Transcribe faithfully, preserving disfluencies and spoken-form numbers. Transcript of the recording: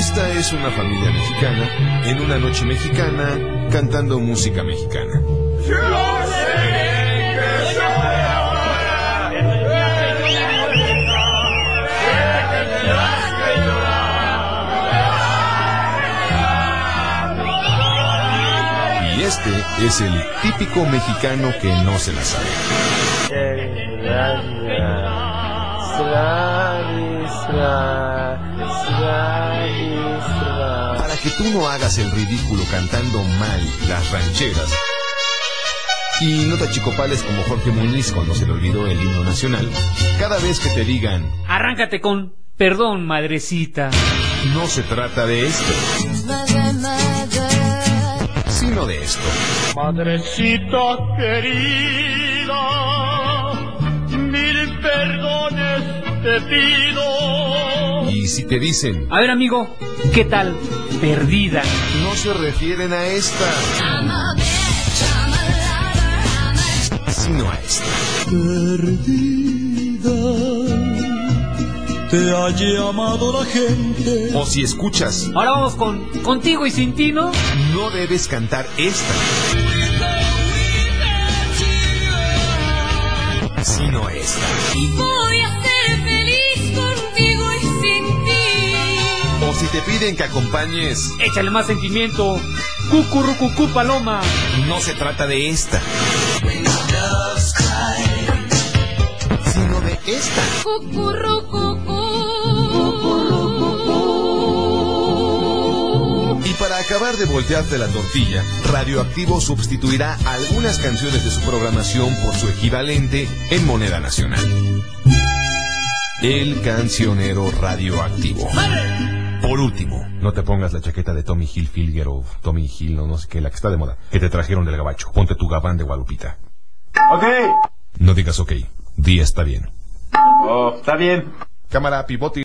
Esta es una familia mexicana en una noche mexicana cantando música mexicana. Y este es el típico mexicano que no se la sabe. Para que tú no hagas el ridículo cantando mal las rancheras y no te achicopales como Jorge Muñiz cuando se le olvidó el himno nacional, cada vez que te digan arráncate con perdón, madrecita, no se trata de esto, sino de esto. Madrecita querida, mil perdones te pido. Y si te dicen, a ver amigo, ¿qué tal? Perdida. No se refieren a esta, sino a esta. Perdida, te ha llamado la gente. O si escuchas, ahora vamos con Contigo y Sin Ti, ¿no? No debes cantar esta, sino esta. Voy a ser feliz contigo y sin ti. O si te piden que acompañes, échale más sentimiento, cucurrucucú paloma. No se trata de esta, sino de esta. Cucurrucucú. Y para acabar de voltearte la tortilla, Radioactivo sustituirá algunas canciones de su programación por su equivalente en moneda nacional. El cancionero radioactivo. Por último, no te pongas la chaqueta de Tommy Hilfiger o Tommy Hill, no, no sé qué, la que está de moda, que te trajeron del gabacho. Ponte tu gabán de Guadalupita. Ok. No digas ok, di está bien. Oh, está bien. Cámara, pivote.